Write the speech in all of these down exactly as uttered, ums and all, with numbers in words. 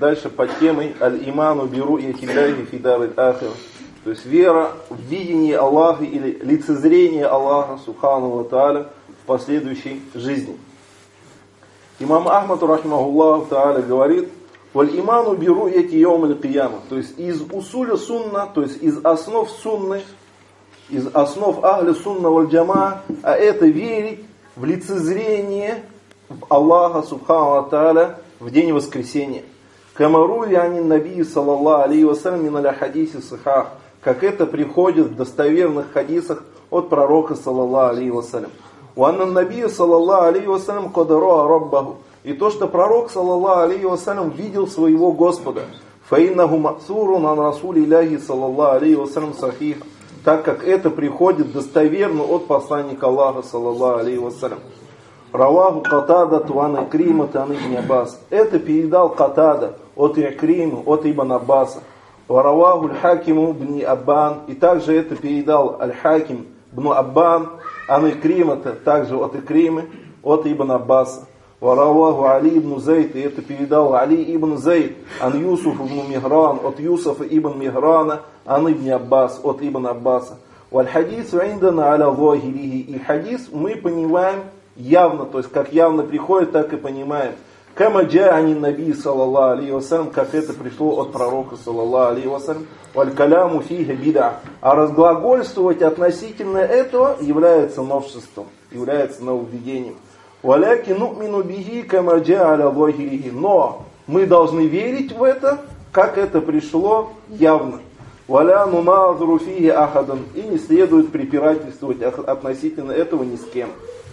дальше под темой «Аль-иману биру и тилляхи фидар аль-ахир». То есть вера в видение Аллаха или лицезрение Аллаха Субхану ва Тааля в последующей жизни. Имам Ахмад, рахимахуллах Тааля, говорит: «Валь-иману биру и йом аль-кияма». То есть из усуля сунна, то есть из основ сунны, из основ ахли сунна валь джама, а это верить в лицезрение в Аллаха Субхану ва Тааля в день воскресения. Камару янин наби саллаллаху алейхи вассалям мин аль-хадиси сахах, как это приходит в достоверных хадисах от пророка саллаллаху алейхи вассалям. Уанна наби саллаллаху алейхи вассалям кадаруа раббаху, и то, что пророк саллаллаху алейхи вассалям видел своего Господа. Фаиннаху мa'сурун ан расулилляхи саллаллаху алейхи вассалям сахих, так как это приходит достоверно от посланника Аллаха саллаллаху алейхи вассалям. Раваху Катада туан Икрима тан ибн Аббас. Это передал Катада от Икрима, от Ибн Аббаса. Вараваху Аль-Хакиму бни Аббан. И также это передал Аль-Хаким бну Аббан. Ан Икрима, также от Икримы, от Ибн Аббаса. Вараваху Али ибн Зайд. И это передал Али ибн Зайд. Ан Юсуф ибн Мигран. От Юсуфа ибн Миграна. Ан Ибн Аббас. От Ибн Аббаса. Валь-хадис индана аля захирихи. И хадис мы понимаем явно, то есть как явно приходит, так и понимаем. Кама джа'ани наби саллаллаху алейхи вассалям, как это пришло от пророка саллаллаху алейхи вассалям. Валь каляму фиха бида. А разглагольствовать относительно этого является новшеством, является нововведением. Валяки ну'мину бихи кама джа'аля захирихи. Но мы должны верить в это, как это пришло явно. Валя нуназру фихи ахадан. И не следует препирательствовать относительно этого ни с кем.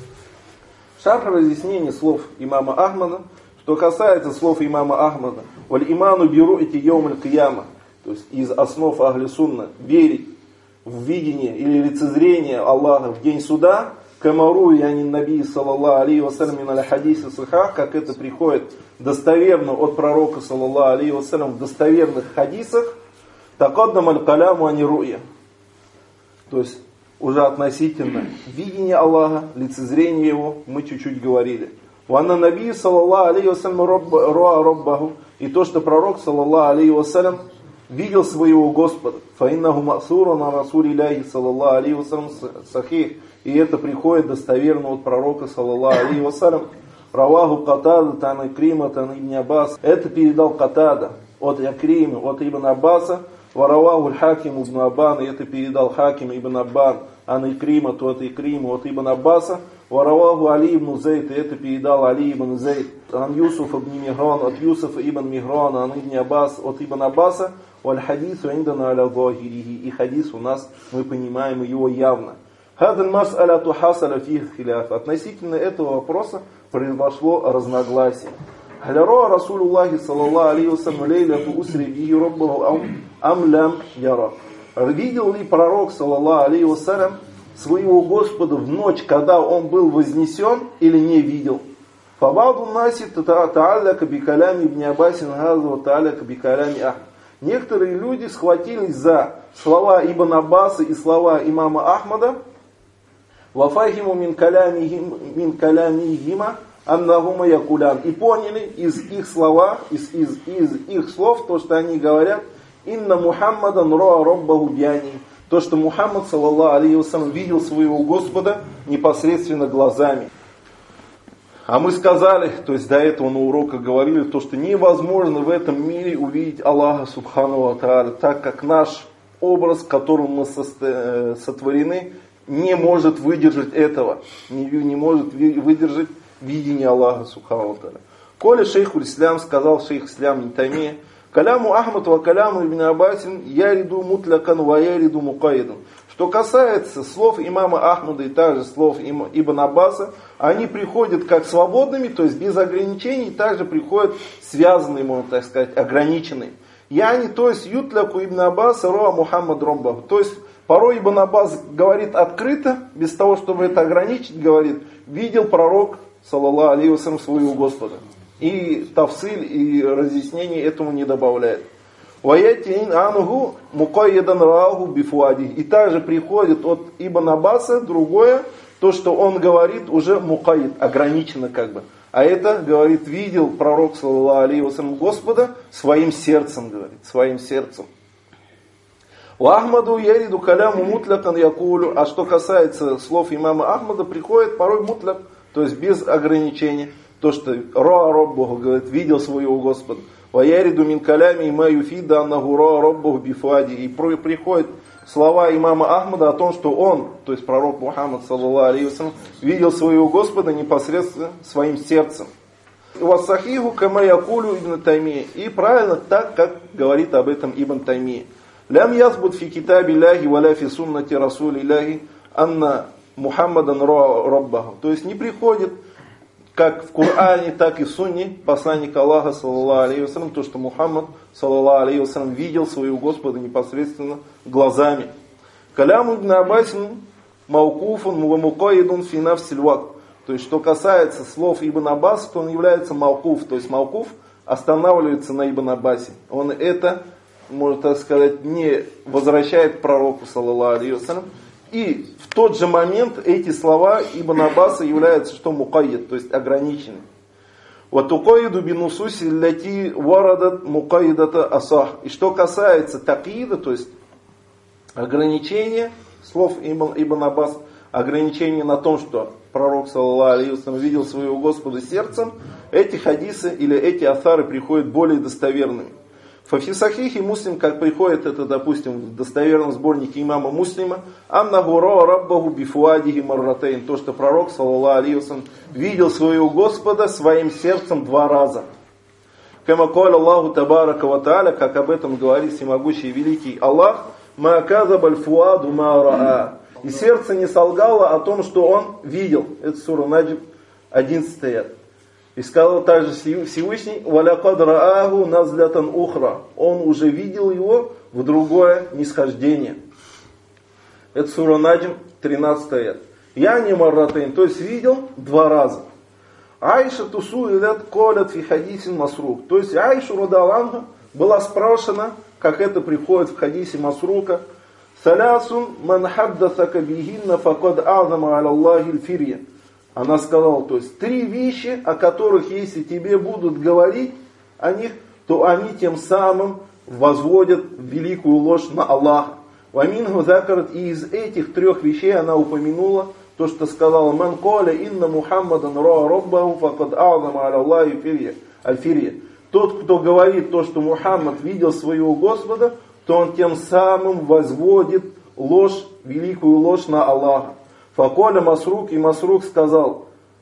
Шарх разъяснение слов имама Ахмада. Что касается слов имама Ахмада, валь иману биру эти йом аль-кияма, то есть из основ ахли сунна, верить в видение или лицезрение Аллаха в день суда, камару янин наби саллаллаху алейхи вассалям мин аль-хадиси сахах, как это приходит достоверно от пророка саллаллаху алейхи вассалям в достоверных хадисах, такаддам аль-каляму ани ру'я. То есть уже относительно видения Аллаха, лицезрения Его, мы чуть-чуть говорили. Ванна наби саллаллаху алейхи вассалям руа раббаху. И то, что пророк саллаллаху алейхи вассалям видел своего Господа. Фаиннаху мa'сурун ан расулилляхи саллаллаху алейхи вассалям сахих. И это приходит достоверно от пророка саллаллаху алейхи вассалям. Раваху Катада тан Икрима тан ибн Аббас. Это передал Катада от Икрима, от Ибн Аббаса. Вараваху Аль-Хаким ибн Аббан, и это передал Хаким ибн Аббан, ан Икрима, то от Икрима, от Ибн Аббаса. Вараваху Али ибн Зайд, и это передал Али ибн Зайд, ан Юсуф ибн Мигран, от Юсуфа ибн Мигран, ан Ибн Аббас, от Ибн Аббаса. Валь хадису индана аля захирихи. И хадис у нас, мы понимаем его явно. Хадаль мас'аляту хасаля фих хиляф. Относительно этого вопроса произошло разногласие. Халяро Расулуллахи саллаллаху алейхи вассалям лейляту усри бихи раббаху ам лям яра. Видел ли пророк саллаллаху алейхи вассалям своего Господа в ночь, когда он был вознесен, или не видел? Фабаду наси та'алляка бикалями ибн Аббасин газва та'алляка бикалями Ахмад. Некоторые люди схватились за слова Ибн Аббаса и слова имама Ахмада. Вафахиму мин калямихима аннахума якулян. И поняли из их слова, из, из, из их слов, то, что они говорят, инна Мухаммадан роа роббаху бьяни. То, что Мухаммад, саллаллаху алейхи вассалям, видел своего Господа непосредственно глазами. А мы сказали, то есть до этого на уроках говорили, то, что невозможно в этом мире увидеть Аллаха Субхану ва Тааля, так как наш образ, которым мы сотворены, не может выдержать этого, не, не может выдержать видение Аллаха Субхану ва Тааля. Коли шейхуль Ислям, сказал шейх Ислям ибн Таймия, каляму Ахмад ва каляму ибн Аббасин яриду мутлякан ва яриду мукайдан. Что касается слов имама Ахмада и также слов Ибн Аббаса, они приходят как свободными, то есть без ограничений, также приходят связанные, можно так сказать, ограниченные. Яни, то есть ютляку Ибн Аббаса роа Мухаммад роббаху. То есть порой Ибн Аббас говорит открыто, без того, чтобы это ограничить, говорит, видел пророк, саллаллаху алейхи вассалям, своего Господа. И тавсиль, и разъяснение этому не добавляет. И также приходит от Ибн Аббаса другое, то, что он говорит уже мукайид, ограничено как бы. А это, говорит, видел пророк, саллаллаху алейхи вассалям, Господа своим сердцем, говорит, своим сердцем. У Ахмаду яриду каляму мутлякан якулю. А что касается слов имама Ахмада, приходит порой мутляк, то есть без ограничения. То, что Ра Роббуху, говорит, видел своего Господа. Ва яриду мин калями има юфида аннаху Ра Роббуху бифуади. И приходят слова имама Ахмада о том, что он, то есть пророк Мухаммад, саллаллаху алейхи вассалям, видел своего Господа непосредственно своим сердцем. Вассахиху кама якулю ибн Таймия. И правильно так, как говорит об этом Ибн Таймия. Лям язбут фи китаби Аллахи валя фи суннати расули Аллахи анна Мухаммадан ра Раббаху. То есть не приходит, как в Коране, так и в Сунне, посланник Аллаха, саллаллаху алейхи вассалям, то, что Мухаммад, саллаллаху алейхи вассалям, видел своего Господа непосредственно глазами. Каляму ибн Аббасин маукуфун ва мукайидун фи нафсиль вакт. То есть, что касается слов Ибн Аббаса, то он является маукуф. То есть, маукуф останавливается на Ибн Аббасе. Он это, можно так сказать, не возвращает к пророку, саллаллаху алейхи вассалям. И в тот же момент эти слова Ибн Аббаса являются, что мукайид, то есть ограничены. Вот укайиду бинусуси ляти варадат мукайидата асах. И что касается такида, то есть ограничения слов Ибн, Ибн Аббас, ограничение на том, что пророк, саллаллаху алейхи вассалям, видел своего Господа сердцем, эти хадисы или эти асары приходят более достоверными. Фафи сахихи Муслим, как приходит это, допустим, в достоверном сборнике имама Муслима, аннаху ра раббаху бифуадихи марратейн, то, что пророк, саллаллаху алейхи вассалям, видел своего Господа своим сердцем два раза. Кама каля Аллаху табарака ва тааля, как об этом говорит всемогущий и великий Аллах, ма казабаль фуаду ма раа. И сердце не солгало о том, что он видел. Это сура Наджм, одиннадцатый аят. И сказал также Всевышний, «Валякад рааху назлятан ухра». Он уже видел его в другое нисхождение. Это сура Наджм, тринадцатый аят. Я не марратейн, то есть видел два раза. Айша тусу илят колят фи хадисин масрук. То есть Айшу радаланха была спрашена, как это приходит в хадисе Масрука, «Салясун ман хаддасака бихинна факад азама аля Аллахи л-фирья». Она сказала, то есть три вещи, о которых, если тебе будут говорить о них, то они тем самым возводят великую ложь на Аллаха. Ваминху закарат, и из этих трех вещей она упомянула то, что сказала, «Ман коля инна Мухаммадан ра раббаху факад азама аля Аллахи аль-фирья». Тот, кто говорит то, что Мухаммад видел своего Господа, то он тем самым возводит ложь, великую ложь на Аллаха. Факоля Масрук, и Масрук сказал,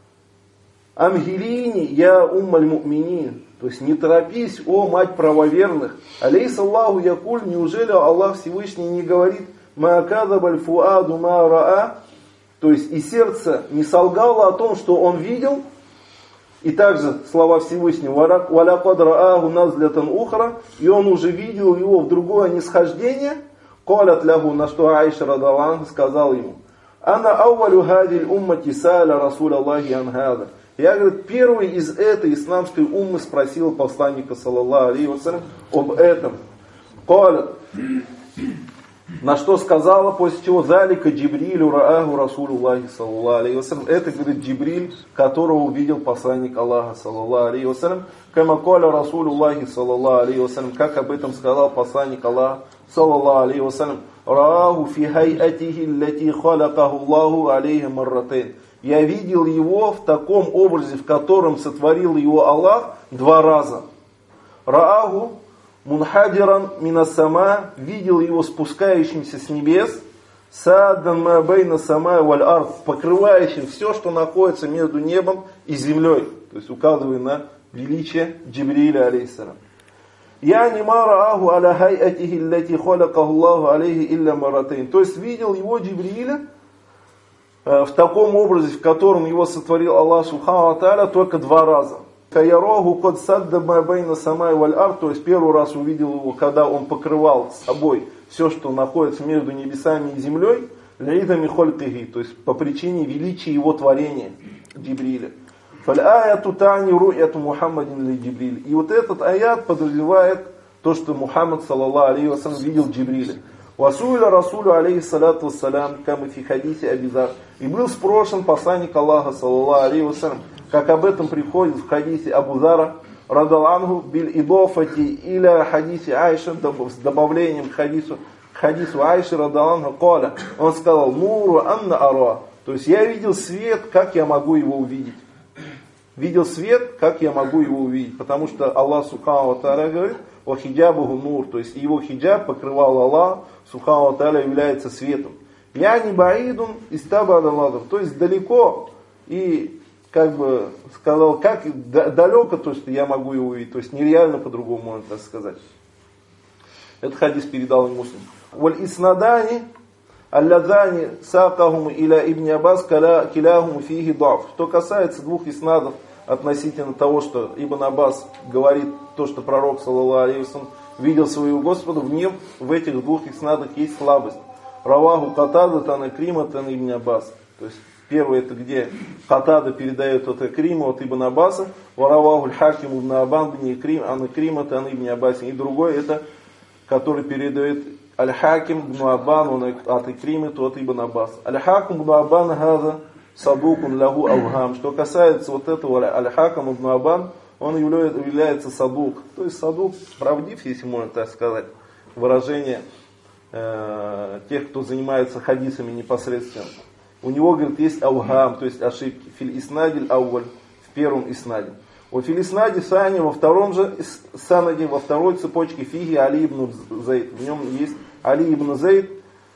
«Амгилини, я уммаль му'минин». То есть не торопись, о мать правоверных. Алейс Аллаху якуль, неужели Аллах Всевышний не говорит, «Ма кадабаль фуаду ма раа». То есть и сердце не солгало о том, что он видел. И также слова Всевышнего, «Валякад рааху назлятан ухра», и он уже видел его в другое нисхождение. Калят лягу, на что Аиша радаллаху сказал ему, «Ана ауалю хадиль уммати сааля Расуль Аллахи анхада». Я, говорит, первый из этой исламской уммы спросил посланника, саллаллаху алейхи вассалям, об этом. Калят, на что сказала, после чего залика Джибрилю рааху Расуль Аллахи, саллаллаху алейхи вассалям. Это, говорит, Джибриль, которого увидел посланник Аллаха, саллаллаху алейхи вассалям. Кама каля Расуль Аллахи, саллаллаху алейхи вассалям. Как об этом сказал посланник Аллаха, саллаллаху алейхи вассалям. Рааху фи хайатихи лати халакаху Аллаху алейхи марратейн. Я видел его в таком образе, в котором сотворил его Аллах два раза. Рааху мунхадиран минасама, видел его спускающимся с небес, саадан ма бейна сама валь ард, покрывающим все, что находится между небом и землей. То есть указывая на величие Джибриля алейхиссалям. Я не марааху аля хайатихи лати халакаху Аллаху алейхи илля маратейн. То есть видел его Джибриля в таком образе, в котором его сотворил Аллах субхану ва тааля, только два раза. Каяроху код садда ма бейна самай валь ард, то есть первый раз увидел его, когда он покрывал собой все, что находится между небесами и землей, лидами холькихи, то есть по причине величия его творения Джибриля. Фаль-аяту тани ру'яту Мухаммадин ли Джибриль. И вот этот аят подразумевает то, что Мухаммад, саллаллаху алейхи вассалям, видел Джибриля. Васуиля Расулю алейхи салату вассалям, кама фи хадисе Абизар. И был спрошен посланник Аллаха, саллаллаху алейхи вассалям, как об этом приходит в хадисе Абу Зара, радаллаху биль идофати или хадисе Айши, с добавлением к хадису, к хадису Айши, радаллаху, коля. Он сказал, нуру анна ара. То есть я видел свет, как я могу его увидеть. Видел свет, как я могу его увидеть. Потому что Аллах Субхану ва Тааля говорит, о хиджабуху нур. То есть его хиджаб покрывал Аллах Субхану ва Тааля, является светом. Я не баидун истабадалладов. То есть далеко. И как бы сказал, как далеко то, что я могу его увидеть. То есть нереально по-другому можно так сказать. Этот хадис передал им Муслим. Валь иснадани аллазани сакахум иля ибн Аббас киляхум фихи даф. Что касается двух иснадов относительно того, что Ибн Аббас говорит то, что пророк саллаллаху алейхи ва саллям видел своего Господа, в нем, в этих двух иснадах есть слабость. Раваху Катада тан Икрима тан Ибн Аббас. То есть первое это где Катада передает от Икрима от Ибн Аббаса, Вараваху Хаким ибн Абан бни Икрим ан Икрима тан Ибн Аббас. И другой это, который передает Аль-Хаким ибн Абан от Икримы от Ибн Аббас. Аль-Хаким ибн Абан хаза садукун лаху авхам. Что касается вот этого Аль-Хаким ибн Абан, он является садук. То есть садук правдив, если можно так сказать. Выражение э, тех, кто занимается хадисами непосредственно. У него, говорит, есть авхам, то есть ошибки. Филь иснадиль ауаль, в первом иснаде. У филь иснаде сани, во втором же санаде, во второй цепочке фиги Али ибн Зайд. В нем есть Али ибн Зайд,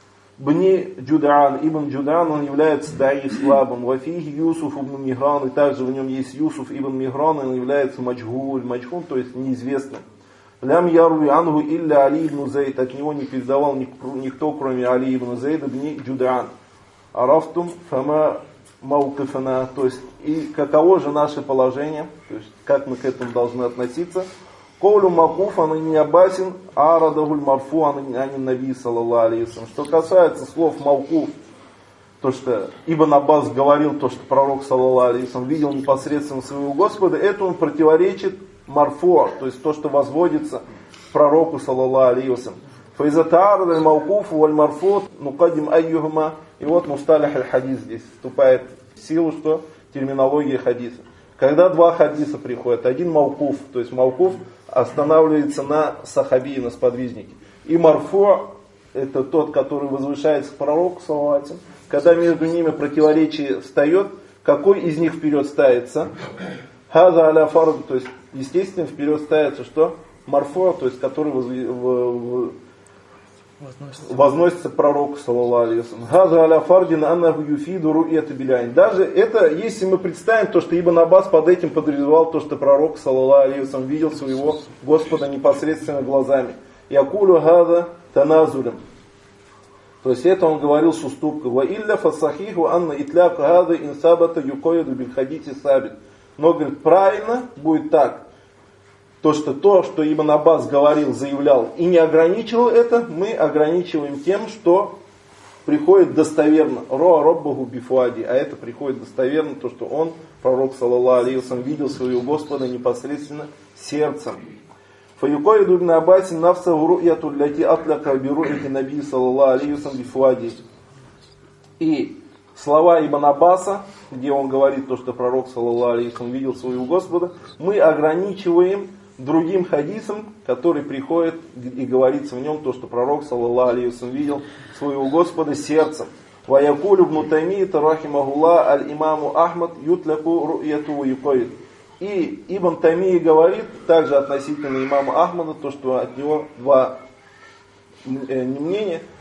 бни Джудаан, ибн Джудаан, он является даиф слабым. Во фиги Юсуф ибн Мигран, и также в нем есть Юсуф ибн Мигран, он является маджгуль, маджгуль, то есть неизвестным. Лям ярви ангу илля Али ибн Зайд, от него не передавал никто, кроме Али ибн Зайда, бни Джудаан. Арафтум фама маукифана, то есть и каково же наше положение, то есть как мы к этому должны относиться. Коулю макуф ан ибн Аббасин арадахуль марфу ан наби саллаллаху алейхи ва саллям. Что касается слов маукуф, то что Ибн Аббас говорил, то что пророк саллаллаху алейхи ва саллям видел непосредственно своего Господа, это он противоречит марфу, то есть то, что возводится к пророку саллаллаху алейхи ва саллям. Фаизатаар аль маукуф валь марфу нукадим айюхма. И вот мусталих аль-хадис здесь вступает в силу, что терминология хадиса. Когда два хадиса приходят, один маукуф, то есть маукуф останавливается на сахаби, на сподвижнике. И марфу, это тот, который возвышается к пророку, саллаллаху алейхи ва саллям. Когда между ними противоречие встает, какой из них вперед ставится? Хаза аля фард, то есть естественно вперед ставится что? Марфу, то есть который возвышается. Возносится. Возносится к пророку, саллаллаху алейхи ва саллям. Газа аля фардин аннаху юфиду ру'ят биляйн. Даже это, если мы представим то, что Ибн Аббас под этим подразумевал то, что пророк, саллаллаху алейхи ва саллям, видел своего Господа непосредственно глазами. Якулю газа таназулем. То есть это он говорил с уступкой. Ва илля фасахиху анна итляк газа инсабата юкоиду биль хадити сабит. Но, говорит, правильно будет так. То, что то, что Ибн Аббас говорил, заявлял и не ограничивал это, мы ограничиваем тем, что приходит достоверно. Роа роббаху бифуади. А это приходит достоверно, то, что он, пророк, саллаллаху алейхи ва саллям, видел своего Господа непосредственно сердцем. Фаюкоиду ибн Аббасин нафсаху ру'яту ляти атляка биру'яти наби саллаллаху алейхи ва саллям бифуади. И слова Ибн Аббаса, где он говорит то, что пророк, саллаллаху алейхи ва саллям, видел своего Господа, мы ограничиваем другим хадисом, который приходит и говорится в нем то, что пророк, саллаллаху алейхи ва саллям, видел своего Господа сердцем. Ва якулю ибн Таймийя рахимахуллах аль-имаму Ахмад ютляку ру'яту ва юкоид. И Ибн Таймийя говорит, также относительно имама Ахмада, то, что от него два мнения,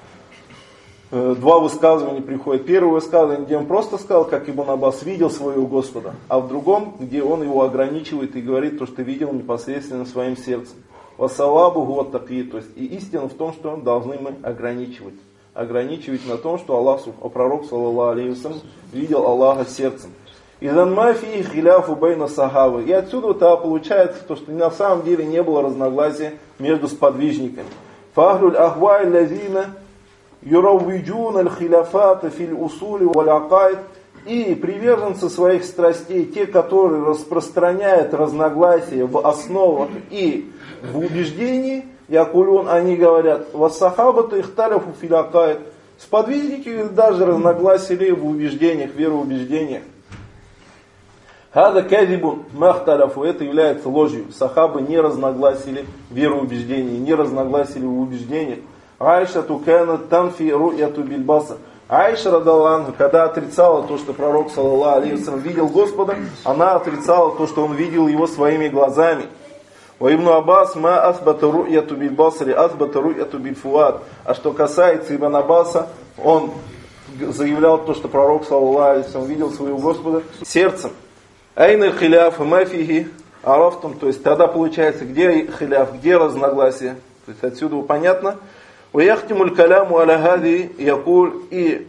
два высказывания приходят. Первое высказывание, где он просто сказал, как Ибн Аббас видел своего Господа, а в другом, где он его ограничивает и говорит то, что видел непосредственно своим сердцем. Вассалабу гуат таки, то есть и истина в том, что должны мы ограничивать. Ограничивать на том, что Аллах, пророк, саллаллаху алейхи ва саллям, видел Аллаха сердцем. И занмафи хиляфу бейна сахабы. И отсюда-то получается то, что на самом деле не было разногласия между сподвижниками. Фахлюль ахвай лазина юраввиджун аль-хиляфата фил усули валь-акайд. И приверженцы своих страстей, те, которые распространяют разногласия в основах и в убеждении, якулюн, они говорят, вассахабата ихталяфу фил акайд. Сподвижники даже разногласили в убеждениях, вероубеждениях. Хада кадибун махталяфу, это является ложью. Сахабы не разногласили в вероубеждении, не разногласили в убеждениях. Айша тукана танфи ру'яту бильбаса. Айша радаллаху, когда отрицала то, что пророк саллаллаху алейхи ва саллям видел Господа, она отрицала то, что он видел его своими глазами. Ва ибн Аббас ма асбата ру'яту бильбасари асбата ру'яту бильфуад. А что касается Ибн Аббаса, он заявлял то, что пророк саллаллаху алейхи ва саллям видел своего Господа сердцем. Айна хиляф мафихи арафтум, то есть тогда получается, где хиляф, где разногласие. То есть отсюда понятно. Уяхтимуль каляму аля хади якуль, и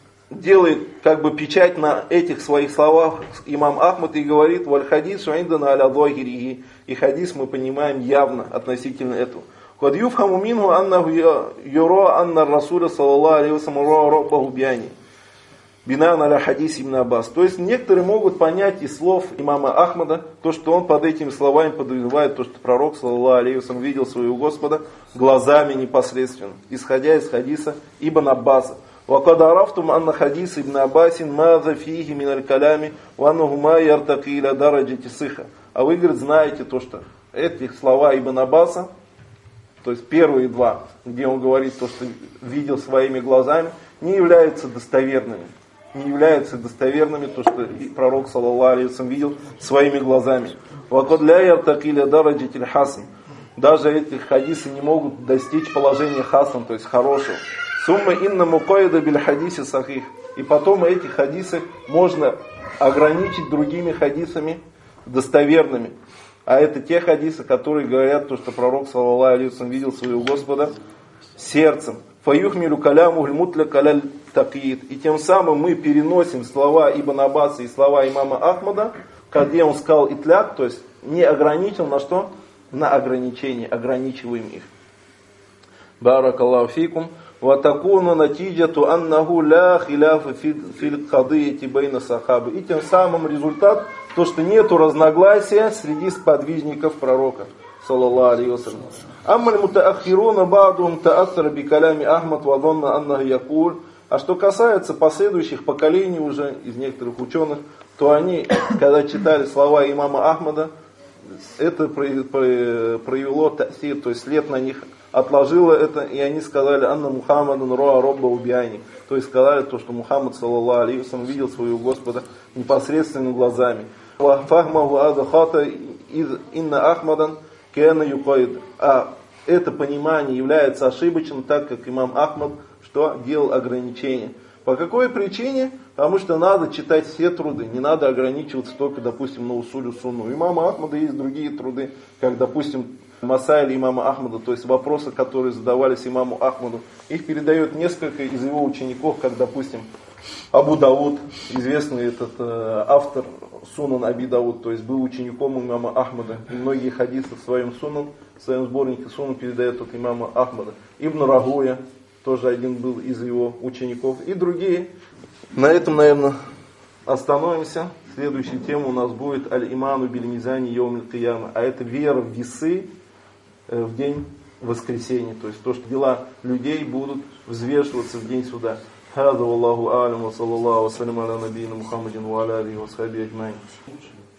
делает как бы печать на этих своих словах имам Ахмад и говорит: валь хадис уиндана аля зохириhi, и хадис мы понимаем явно относительно этого. Кад юфхаму минху аннаху юра анна расуля саллаллаху алейхи ва саллям ра раббаху бияни. Бинан аля хадис ибн Аббас. То есть некоторые могут понять из слов имама Ахмада то, что он под этими словами подразумевает то, что пророк саллаллаху алейхи ва саллям видел своего Господа глазами непосредственно, исходя из хадиса ибн Аббаса. وَقَدْ عَرَفْتُمْ أَنَّ حَدِيث ابن عباس ماذا فيه من الكلام وأنه ما يرتقي إلى درجة الصحة. А вы, говорит, знаете то, что эти слова ибн Аббаса, то есть первые два, где он говорит то, что видел своими глазами, не являются достоверными. Не являются достоверными, то, что пророк саллаллаху алейхи ва саллям видел своими глазами. وَقَدْ لَا يَرْتَقِي إلى درجة الحسن. Даже эти хадисы не могут достичь положения хасан, то есть хорошего. Сумма инна мукайда биль хадиси сахих. И потом эти хадисы можно ограничить другими хадисами достоверными. А это те хадисы, которые говорят, то, что пророк саллаллаху алейхи ва саллям видел своего Господа сердцем. Фаюхмилю каляму гульмутля каляль такиит. И тем самым мы переносим слова Ибн Аббаса и слова имама Ахмада, где он сказал итляк, то есть не ограничил на что? На ограничение, ограничиваем их. Баракаллаху фикум. وَتَكُونُ نَتِيجَةُ أَنَّهُ لَا خِلَافَ فِي الْقَضِيَّةِ بَيْنَ الصَّحَابَةِ. И тем самым результат, то, что нету разногласия среди сподвижников пророка, саллаллаху алейхи ва саллям. أَمَّا الْمُتَأَخِّرُونَ بَعْضُهُمْ تَأَثَّرَ بِكَلَامِ أَحْمَدَ وَظَنَّ أَنَّهُ يَقُولُ. А что касается последующих поколений уже из некоторых ученых, то они, когда читали слова имама Ахмада, это проявило та'сир, то есть след на них отложило это, и они сказали: «Анна Мухаммадан роа робба убияни». То есть сказали то, что Мухаммад саллаллаху алейхи ва саллям видел своего Господа непосредственными глазами. «Фахмаху ада хата инна Ахмадан кена юкаид». А это понимание является ошибочным, так как имам Ахмад что делал ограничения. По какой причине? Потому что надо читать все труды, не надо ограничиваться только, допустим, на усулю сунну. У имама Ахмада есть другие труды, как, допустим, Масайль имама Ахмада, то есть вопросы, которые задавались имаму Ахмаду. Их передает несколько из его учеников, как, допустим, Абу Дауд, известный этот э, автор Сунан Аби Дауд, то есть был учеником имама Ахмада. И многие хадисы в своем Сунан, в своем сборнике Сунан передает от имама Ахмада. Ибн Рагуя тоже один был из его учеников. И другие. На этом, наверное, остановимся. Следующая тема у нас будет Аль-Иману биль-Мизани йоумиль кияма. А это вера в весы в день воскресения. То есть то, что дела людей будут взвешиваться в день суда. Хаза валлаху алям ва саллаллаху ва саллям аля набийна Мухаммадин ва аля алихи ва сахбихи аджмаин.